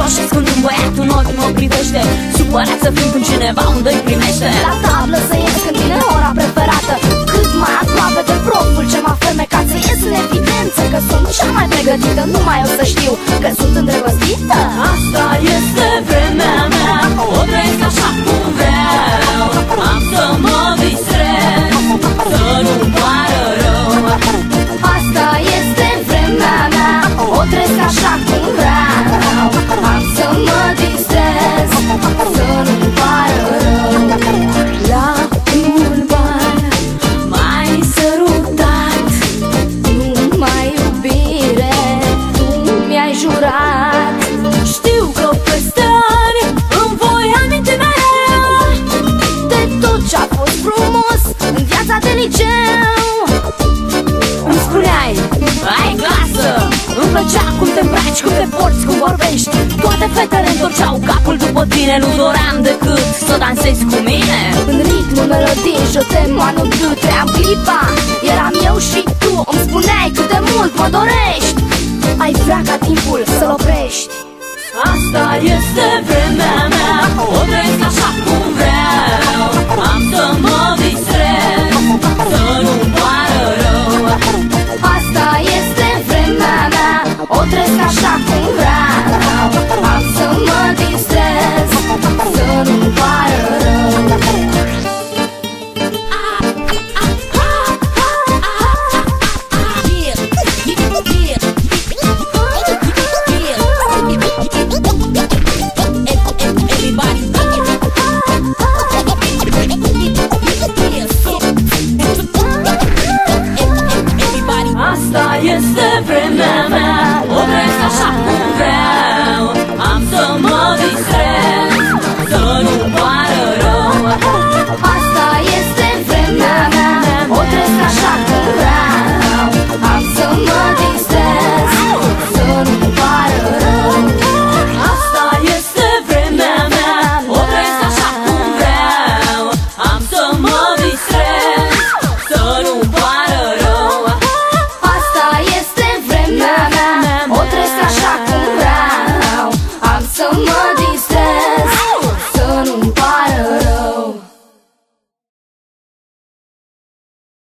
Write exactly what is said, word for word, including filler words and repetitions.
jos și când un băiat în ochi mă privește, supărat să fiu când cineva unde-i primește. La tablă să ies când vine ora preferată, cât mai aproape de proful ce m-a fermecat. Să ies în evidență că sunt cea mai pregătită, nu mai o să știu că sunt îndrăgostită. Asta este vremea mea, o trăiesc așa cum vreau. Am să mă distrez, să nu-mi pară rău. Asta este vremea mea, o trăiesc așa cum vreau. Am să mă distrez, să nu-mi pară rău. La un bar mai sărutat, Nu mai iubire, tu mi-ai jurat. știu că peste ani îmi voi aminti mereu De tot ce-a fost frumos în viața de liceu. îmi spuneai, ai clasă, îmi plăcea cum te îmbraci, cum te porți, cum vorbești. Toate fetele întorceau capul după tine, nu doream decât să dansezi cu mine. În ritmul melodiei, je t'aime, moi non plus, trăiam clipa, era